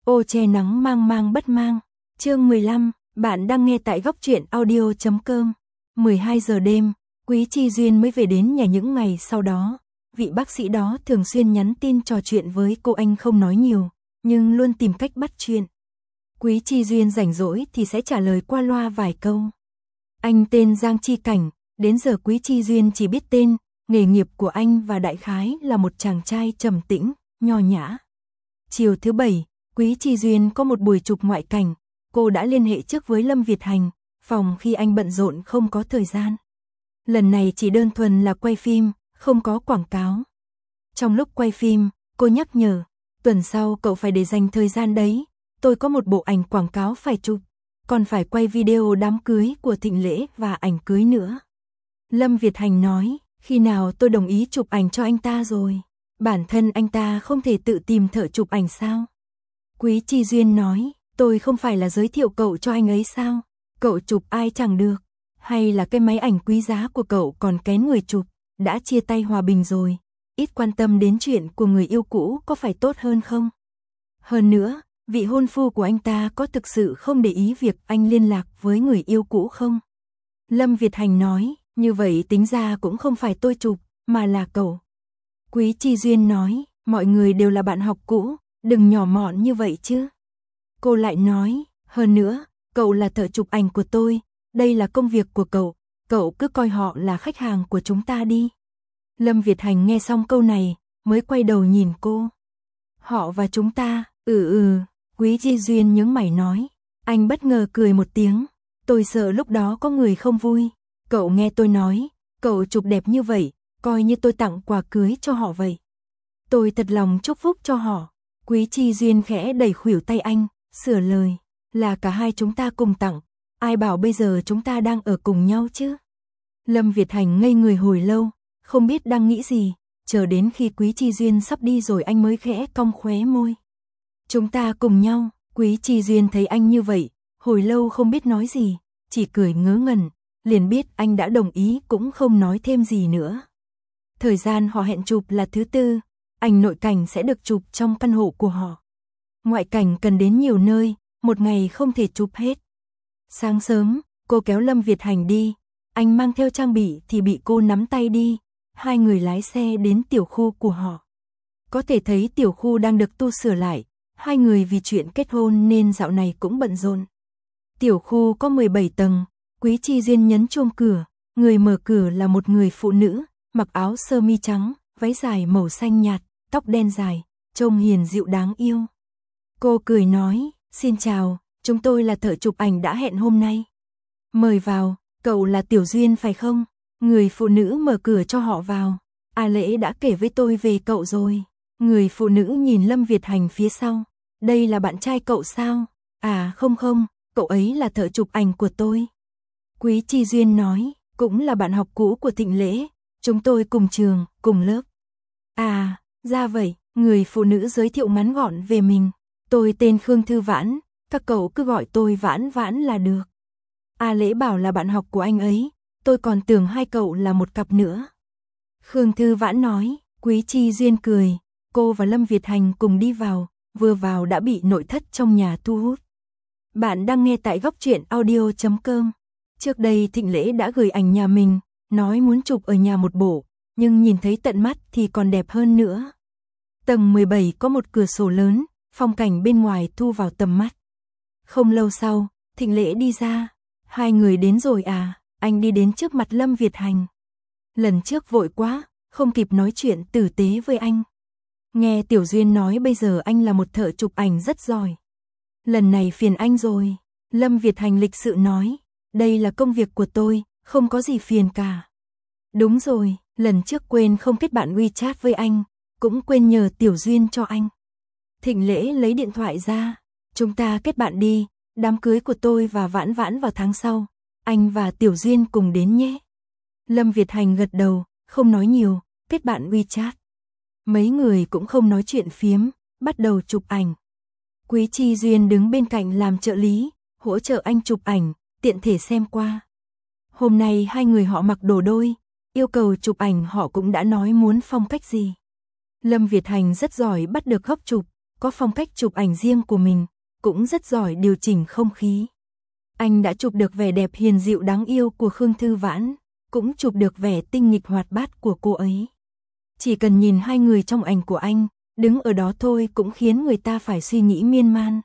Ô che nắng mang mang bất mang. Chương 15, bạn đang nghe tại góc truyện audio.com. 12 giờ đêm, Quý Chi Duyên mới về đến nhà những ngày sau đó. Vị bác sĩ đó thường xuyên nhắn tin trò chuyện với cô, anh không nói nhiều, nhưng luôn tìm cách bắt chuyện. Quý Chi Duyên rảnh rỗi thì sẽ trả lời qua loa vài câu. Anh tên Giang Chi Cảnh, đến giờ Quý Chi Duyên chỉ biết tên, nghề nghiệp của anh và đại khái là một chàng trai trầm tĩnh, nho nhã. Chiều thứ Bảy, Quý Chi Duyên có một buổi chụp ngoại cảnh, cô đã liên hệ trước với Lâm Việt Hành, phòng khi anh bận rộn không có thời gian. Lần này chỉ đơn thuần là quay phim, không có quảng cáo. Trong lúc quay phim, cô nhắc nhở, tuần sau cậu phải để dành thời gian đấy, tôi có một bộ ảnh quảng cáo phải chụp, còn phải quay video đám cưới của Thịnh Lễ và ảnh cưới nữa. Lâm Việt Hành nói, khi nào tôi đồng ý chụp ảnh cho anh ta rồi, bản thân anh ta không thể tự tìm thợ chụp ảnh sao? Quý Chi Duyên nói, tôi không phải là giới thiệu cậu cho anh ấy sao? Cậu chụp ai chẳng được, hay là cái máy ảnh quý giá của cậu còn kén người chụp, đã chia tay hòa bình rồi, ít quan tâm đến chuyện của người yêu cũ có phải tốt hơn không? Hơn nữa, vị hôn phu của anh ta có thực sự không để ý việc anh liên lạc với người yêu cũ không? Lâm Việt Hành nói, như vậy tính ra cũng không phải tôi chụp, mà là cậu. Quý Chi Duyên nói, mọi người đều là bạn học cũ, đừng nhỏ mọn như vậy chứ. Cô lại nói, hơn nữa, cậu là thợ chụp ảnh của tôi, đây là công việc của cậu cứ coi họ là khách hàng của chúng ta đi. Lâm Việt Hành nghe xong câu này, mới quay đầu nhìn cô. Họ và chúng ta, Quý Chi Duyên nhướng mày nói. Anh bất ngờ cười một tiếng, tôi sợ lúc đó có người không vui. Cậu nghe tôi nói, cậu chụp đẹp như vậy, coi như tôi tặng quà cưới cho họ vậy. Tôi thật lòng chúc phúc cho họ. Quý Chi Duyên khẽ đẩy khuỷu tay anh, sửa lời, là cả hai chúng ta cùng tặng, ai bảo bây giờ chúng ta đang ở cùng nhau chứ. Lâm Việt Hành ngây người hồi lâu, không biết đang nghĩ gì, chờ đến khi Quý Chi Duyên sắp đi rồi anh mới khẽ cong khóe môi. Chúng ta cùng nhau. Quý Chi Duyên thấy anh như vậy, hồi lâu không biết nói gì, chỉ cười ngớ ngẩn, liền biết anh đã đồng ý cũng không nói thêm gì nữa. Thời gian họ hẹn chụp là thứ Tư, ảnh nội cảnh sẽ được chụp trong căn hộ của họ. Ngoại cảnh cần đến nhiều nơi, một ngày không thể chụp hết. Sáng sớm, cô kéo Lâm Việt Hành đi, anh mang theo trang bị thì bị cô nắm tay đi, hai người lái xe đến tiểu khu của họ. Có thể thấy tiểu khu đang được tu sửa lại, hai người vì chuyện kết hôn nên dạo này cũng bận rộn. Tiểu khu có 17 tầng, Quý Chi Duyên nhấn chuông cửa, người mở cửa là một người phụ nữ, mặc áo sơ mi trắng, váy dài màu xanh nhạt, tóc đen dài, trông hiền dịu đáng yêu. Cô cười nói, xin chào, chúng tôi là thợ chụp ảnh đã hẹn hôm nay. Mời vào, cậu là Tiểu Duyên phải không? Người phụ nữ mở cửa cho họ vào. A Lễ đã kể với tôi về cậu rồi. Người phụ nữ nhìn Lâm Việt Hành phía sau. Đây là bạn trai cậu sao? À không, cậu ấy là thợ chụp ảnh của tôi. Quý Chi Duyên nói, cũng là bạn học cũ của Thịnh Lễ. Chúng tôi cùng trường, cùng lớp. À, ra vậy, người phụ nữ giới thiệu ngắn gọn về mình. Tôi tên Khương Thư Vãn, các cậu cứ gọi tôi Vãn Vãn là được. A Lễ bảo là bạn học của anh ấy, tôi còn tưởng hai cậu là một cặp nữa. Khương Thư Vãn nói, Quý Chi Duyên cười, cô và Lâm Việt Hành cùng đi vào, vừa vào đã bị nội thất trong nhà thu hút. Bạn đang nghe tại góc truyện audio.com. Trước đây Thịnh Lễ đã gửi ảnh nhà mình, nói muốn chụp ở nhà một bộ, nhưng nhìn thấy tận mắt thì còn đẹp hơn nữa. Tầng 17 có một cửa sổ lớn, phong cảnh bên ngoài thu vào tầm mắt. Không lâu sau, Thịnh Lễ đi ra, hai người đến rồi à, anh đi đến trước mặt Lâm Việt Hành. Lần trước vội quá, không kịp nói chuyện tử tế với anh. Nghe Tiểu Duyên nói bây giờ anh là một thợ chụp ảnh rất giỏi. Lần này phiền anh rồi. Lâm Việt Hành lịch sự nói, đây là công việc của tôi, không có gì phiền cả. Đúng rồi, lần trước quên không kết bạn WeChat với anh, cũng quên nhờ Tiểu Duyên cho anh. Thịnh Lễ lấy điện thoại ra, chúng ta kết bạn đi, đám cưới của tôi và Vãn Vãn vào tháng sau, anh và Tiểu Duyên cùng đến nhé. Lâm Việt Hành gật đầu, không nói nhiều, kết bạn WeChat. Mấy người cũng không nói chuyện phiếm, bắt đầu chụp ảnh. Quý Chi Duyên đứng bên cạnh làm trợ lý, hỗ trợ anh chụp ảnh, tiện thể xem qua. Hôm nay hai người họ mặc đồ đôi, yêu cầu chụp ảnh họ cũng đã nói muốn phong cách gì. Lâm Việt Hành rất giỏi bắt được góc chụp, có phong cách chụp ảnh riêng của mình, cũng rất giỏi điều chỉnh không khí. Anh đã chụp được vẻ đẹp hiền dịu đáng yêu của Khương Thư Vãn, cũng chụp được vẻ tinh nghịch hoạt bát của cô ấy. Chỉ cần nhìn hai người trong ảnh của anh, đứng ở đó thôi cũng khiến người ta phải suy nghĩ miên man.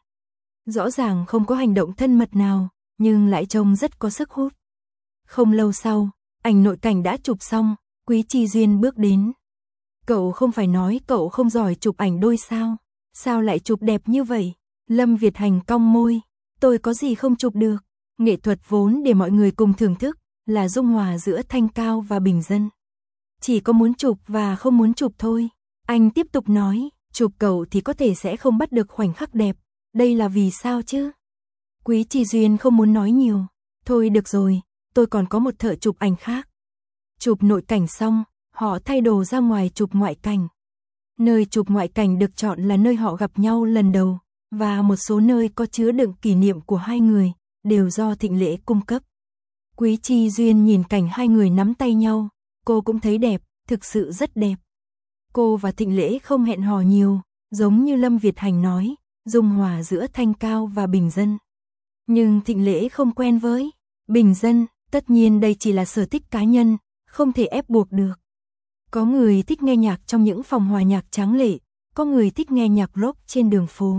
Rõ ràng không có hành động thân mật nào, nhưng lại trông rất có sức hút. Không lâu sau, ảnh nội cảnh đã chụp xong, Quý Chi Duyên bước đến. Cậu không phải nói cậu không giỏi chụp ảnh đôi sao? Sao lại chụp đẹp như vậy? Lâm Việt Hành cong môi, tôi có gì không chụp được? Nghệ thuật vốn để mọi người cùng thưởng thức, là dung hòa giữa thanh cao và bình dân. Chỉ có muốn chụp và không muốn chụp thôi. Anh tiếp tục nói, chụp cậu thì có thể sẽ không bắt được khoảnh khắc đẹp. Đây là vì sao chứ? Quý Chi Duyên không muốn nói nhiều. Thôi được rồi, tôi còn có một thợ chụp ảnh khác. Chụp nội cảnh xong, họ thay đồ ra ngoài chụp ngoại cảnh. Nơi chụp ngoại cảnh được chọn là nơi họ gặp nhau lần đầu, và một số nơi có chứa đựng kỷ niệm của hai người, đều do Thịnh Lễ cung cấp. Quý Chi Duyên nhìn cảnh hai người nắm tay nhau, cô cũng thấy đẹp, thực sự rất đẹp. Cô và Thịnh Lễ không hẹn hò nhiều, giống như Lâm Việt Hành nói, dung hòa giữa thanh cao và bình dân. Nhưng Thịnh Lễ không quen với bình dân, tất nhiên đây chỉ là sở thích cá nhân, không thể ép buộc được. Có người thích nghe nhạc trong những phòng hòa nhạc tráng lệ, có người thích nghe nhạc rock trên đường phố.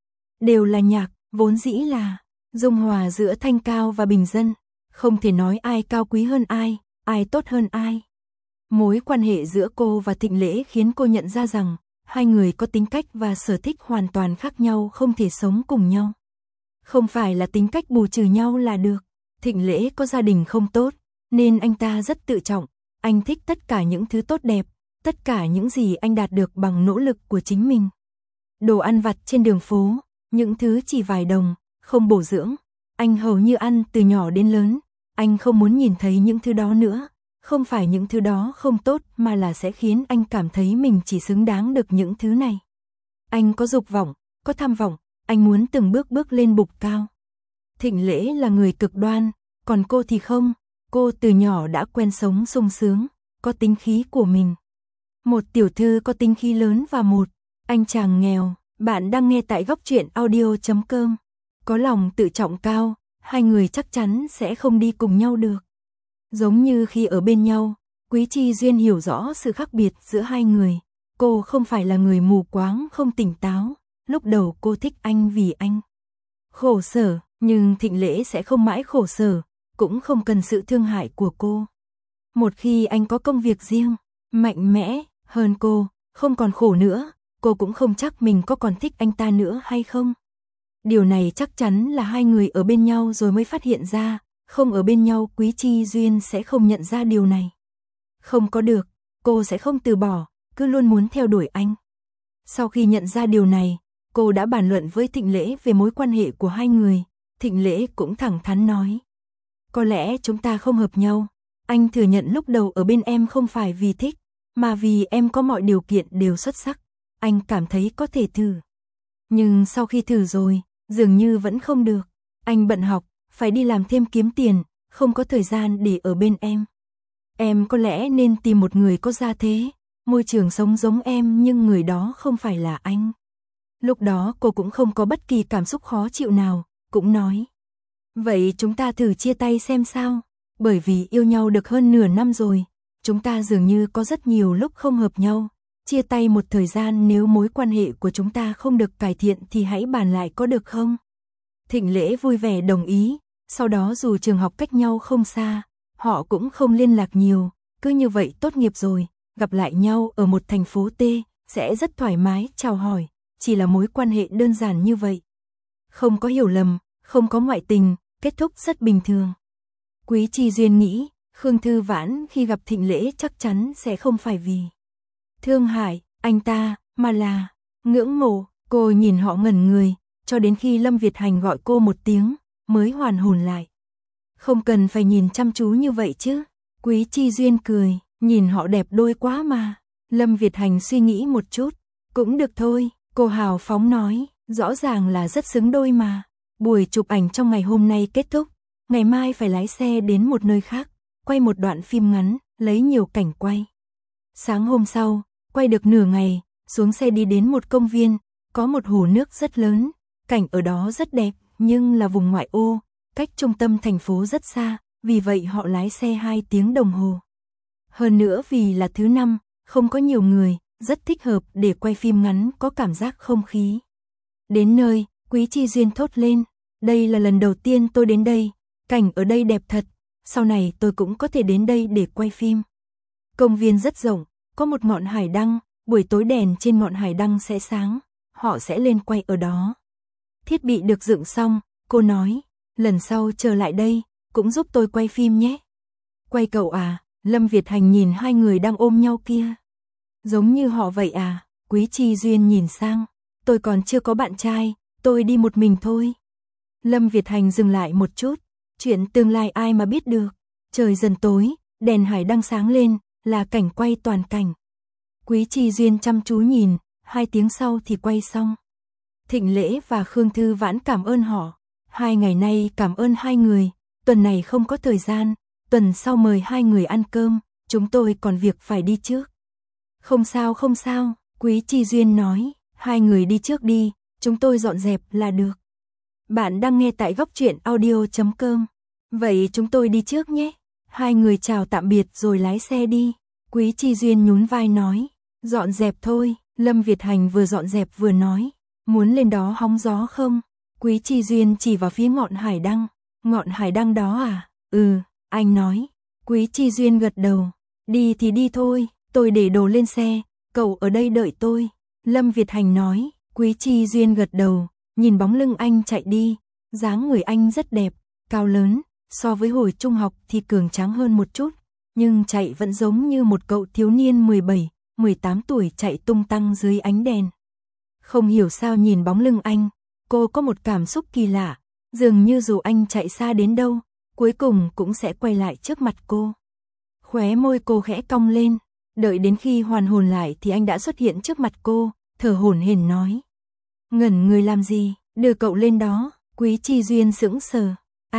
Đều là nhạc, vốn dĩ là dung hòa giữa thanh cao và bình dân, không thể nói ai cao quý hơn ai tốt hơn ai. Mối quan hệ giữa cô và Thịnh Lễ khiến cô nhận ra rằng, hai người có tính cách và sở thích hoàn toàn khác nhau, không thể sống cùng nhau. Không phải là tính cách bù trừ nhau là được. Thịnh Lễ có gia đình không tốt, nên anh ta rất tự trọng. Anh thích tất cả những thứ tốt đẹp, tất cả những gì anh đạt được bằng nỗ lực của chính mình. Đồ ăn vặt trên đường phố, những thứ chỉ vài đồng, không bổ dưỡng, anh hầu như ăn từ nhỏ đến lớn. Anh không muốn nhìn thấy những thứ đó nữa. Không phải những thứ đó không tốt mà là sẽ khiến anh cảm thấy mình chỉ xứng đáng được những thứ này. Anh có dục vọng, có tham vọng, anh muốn từng bước bước lên bục cao. Thịnh Lễ là người cực đoan, còn cô thì không. Cô từ nhỏ đã quen sống sung sướng, có tính khí của mình. Một tiểu thư có tính khí lớn và một anh chàng nghèo. Bạn đang nghe tại goctruyện.audio.com. Có lòng tự trọng cao, hai người chắc chắn sẽ không đi cùng nhau được. Giống như khi ở bên nhau, Quý Chi Duyên hiểu rõ sự khác biệt giữa hai người. Cô không phải là người mù quáng không tỉnh táo. Lúc đầu cô thích anh vì anh khổ sở, nhưng Thịnh Lễ sẽ không mãi khổ sở, cũng không cần sự thương hại của cô. Một khi anh có công việc riêng, mạnh mẽ hơn cô, không còn khổ nữa, cô cũng không chắc mình có còn thích anh ta nữa hay không. Điều này chắc chắn là hai người ở bên nhau rồi mới phát hiện ra, không ở bên nhau Quý Chi Duyên sẽ không nhận ra điều này. Không có được, cô sẽ không từ bỏ, cứ luôn muốn theo đuổi anh. Sau khi nhận ra điều này, cô đã bàn luận với Thịnh Lễ về mối quan hệ của hai người. Thịnh Lễ cũng thẳng thắn nói, có lẽ chúng ta không hợp nhau. Anh thừa nhận lúc đầu ở bên em không phải vì thích, mà vì em có mọi điều kiện đều xuất sắc. Anh cảm thấy có thể thử. Nhưng sau khi thử rồi, dường như vẫn không được. Anh bận học, phải đi làm thêm kiếm tiền, không có thời gian để ở bên em. Em có lẽ nên tìm một người có gia thế, môi trường sống giống em nhưng người đó không phải là anh. Lúc đó cô cũng không có bất kỳ cảm xúc khó chịu nào, cũng nói. Vậy chúng ta thử chia tay xem sao, bởi vì yêu nhau được hơn nửa năm rồi, chúng ta dường như có rất nhiều lúc không hợp nhau. Chia tay một thời gian, nếu mối quan hệ của chúng ta không được cải thiện thì hãy bàn lại có được không? Thịnh Lễ vui vẻ đồng ý, sau đó dù trường học cách nhau không xa, họ cũng không liên lạc nhiều, cứ như vậy tốt nghiệp rồi, gặp lại nhau ở một thành phố T, sẽ rất thoải mái chào hỏi, chỉ là mối quan hệ đơn giản như vậy. Không có hiểu lầm, không có ngoại tình, kết thúc rất bình thường. Quý Chi Duyên nghĩ, Khương Thư Vãn khi gặp Thịnh Lễ chắc chắn sẽ không phải vì thương hại anh ta, mà là ngưỡng mộ. Cô nhìn họ ngẩn người, cho đến khi Lâm Việt Hành gọi cô một tiếng, mới hoàn hồn lại. Không cần phải nhìn chăm chú như vậy chứ. Quý Chi Duyên cười, nhìn họ đẹp đôi quá mà. Lâm Việt Hành suy nghĩ một chút, cũng được thôi, cô hào phóng nói, rõ ràng là rất xứng đôi mà. Buổi chụp ảnh trong ngày hôm nay kết thúc, ngày mai phải lái xe đến một nơi khác, quay một đoạn phim ngắn, lấy nhiều cảnh quay. Sáng hôm sau, quay được nửa ngày, xuống xe đi đến một công viên, có một hồ nước rất lớn, cảnh ở đó rất đẹp, nhưng là vùng ngoại ô, cách trung tâm thành phố rất xa, vì vậy họ lái xe 2 tiếng đồng hồ. Hơn nữa vì là thứ năm, không có nhiều người, rất thích hợp để quay phim ngắn có cảm giác không khí. Đến nơi, Quý Chi Duyên thốt lên, đây là lần đầu tiên tôi đến đây, cảnh ở đây đẹp thật, sau này tôi cũng có thể đến đây để quay phim. Công viên rất rộng, có một ngọn hải đăng, buổi tối đèn trên ngọn hải đăng sẽ sáng, họ sẽ lên quay ở đó. Thiết bị được dựng xong, cô nói, lần sau trở lại đây, cũng giúp tôi quay phim nhé. Quay cậu à? Lâm Việt Hành nhìn hai người đang ôm nhau kia. Giống như họ vậy à? Quý Chi Duyên nhìn sang, tôi còn chưa có bạn trai, tôi đi một mình thôi. Lâm Việt Hành dừng lại một chút, chuyện tương lai ai mà biết được. Trời dần tối, đèn hải đăng sáng lên, là cảnh quay toàn cảnh. Quý Chi Duyên chăm chú nhìn, 2 tiếng sau thì quay xong. Thịnh Lễ và Khương Thư Vãn cảm ơn họ. 2 ngày nay cảm ơn hai người, tuần này không có thời gian, tuần sau mời hai người ăn cơm, chúng tôi còn việc phải đi trước. Không sao, Quý Chi Duyên nói, hai người đi trước đi, chúng tôi dọn dẹp là được. Bạn đang nghe tại Góc Truyện Audio.com. Vậy chúng tôi đi trước nhé. Hai người chào tạm biệt rồi lái xe đi. Quý Chi Duyên nhún vai nói, dọn dẹp thôi. Lâm Việt Hành vừa dọn dẹp vừa nói, muốn lên đó hóng gió không? Quý Chi Duyên chỉ vào phía ngọn hải đăng. Ngọn hải đăng đó à? Ừ, anh nói. Quý Chi Duyên gật đầu. Đi thì đi thôi, tôi để đồ lên xe, cậu ở đây đợi tôi. Lâm Việt Hành nói. Quý Chi Duyên gật đầu, nhìn bóng lưng anh chạy đi. Dáng người anh rất đẹp, cao lớn, so với hồi trung học thì cường tráng hơn một chút, nhưng chạy vẫn giống như một cậu thiếu niên 17, 18 tuổi chạy tung tăng dưới ánh đèn. Không hiểu sao nhìn bóng lưng anh, cô có một cảm xúc kỳ lạ, dường như dù anh chạy xa đến đâu, cuối cùng cũng sẽ quay lại trước mặt cô. Khóe môi cô khẽ cong lên, đợi đến khi hoàn hồn lại thì anh đã xuất hiện trước mặt cô, thở hổn hển nói. Ngẩn người làm gì, đưa cậu lên đó. Quý Chi Duyên sững sờ.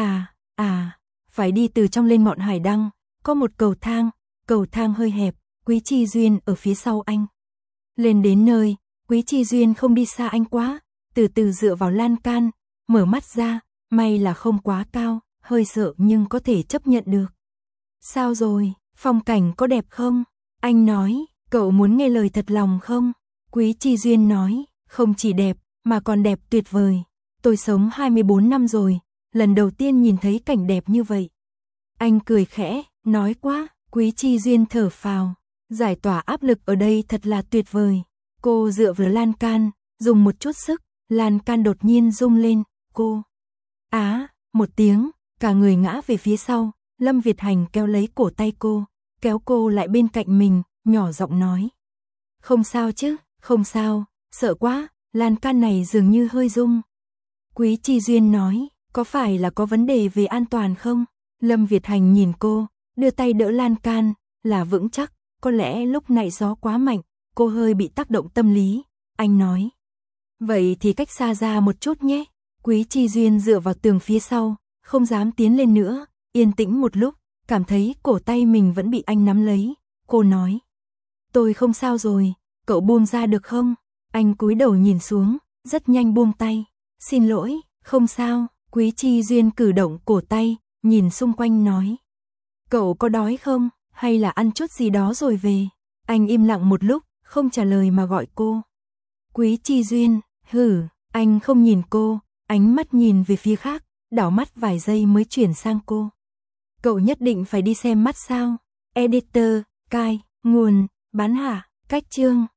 Phải đi từ trong lên ngọn hải đăng, có một cầu thang hơi hẹp, Quý Chi Duyên ở phía sau anh. Lên đến nơi, Quý Chi Duyên không đi xa anh quá, từ từ dựa vào lan can, mở mắt ra, may là không quá cao, hơi sợ nhưng có thể chấp nhận được. Sao rồi, phong cảnh có đẹp không? Anh nói, cậu muốn nghe lời thật lòng không? Quý Chi Duyên nói, không chỉ đẹp, mà còn đẹp tuyệt vời. Tôi sống 24 năm rồi, lần đầu tiên nhìn thấy cảnh đẹp như vậy. Anh cười khẽ, nói quá, Quý Chi Duyên thở phào, giải tỏa áp lực ở đây thật là tuyệt vời. Cô dựa vào lan can, dùng một chút sức, lan can đột nhiên rung lên, cô. Một tiếng, cả người ngã về phía sau, Lâm Việt Hành kéo lấy cổ tay cô, kéo cô lại bên cạnh mình, nhỏ giọng nói. Không sao chứ, không sao, sợ quá, lan can này dường như hơi rung. Quý Chi Duyên nói, có phải là có vấn đề về an toàn không? Lâm Việt Hành nhìn cô, đưa tay đỡ lan can, là vững chắc, có lẽ lúc này gió quá mạnh, cô hơi bị tác động tâm lý. Anh nói, vậy thì cách xa ra một chút nhé. Quý Chi Duyên dựa vào tường phía sau, không dám tiến lên nữa, yên tĩnh một lúc, cảm thấy cổ tay mình vẫn bị anh nắm lấy. Cô nói, tôi không sao rồi, cậu buông ra được không? Anh cúi đầu nhìn xuống, rất nhanh buông tay. Xin lỗi, không sao. Quý Chi Duyên cử động cổ tay, nhìn xung quanh nói. Cậu có đói không, hay là ăn chút gì đó rồi về? Anh im lặng một lúc, không trả lời mà gọi cô. Quý Chi Duyên, anh không nhìn cô, ánh mắt nhìn về phía khác, đảo mắt vài giây mới chuyển sang cô. Cậu nhất định phải đi xem mắt sao? Editor, cai, nguồn, bán hạ, cách chương.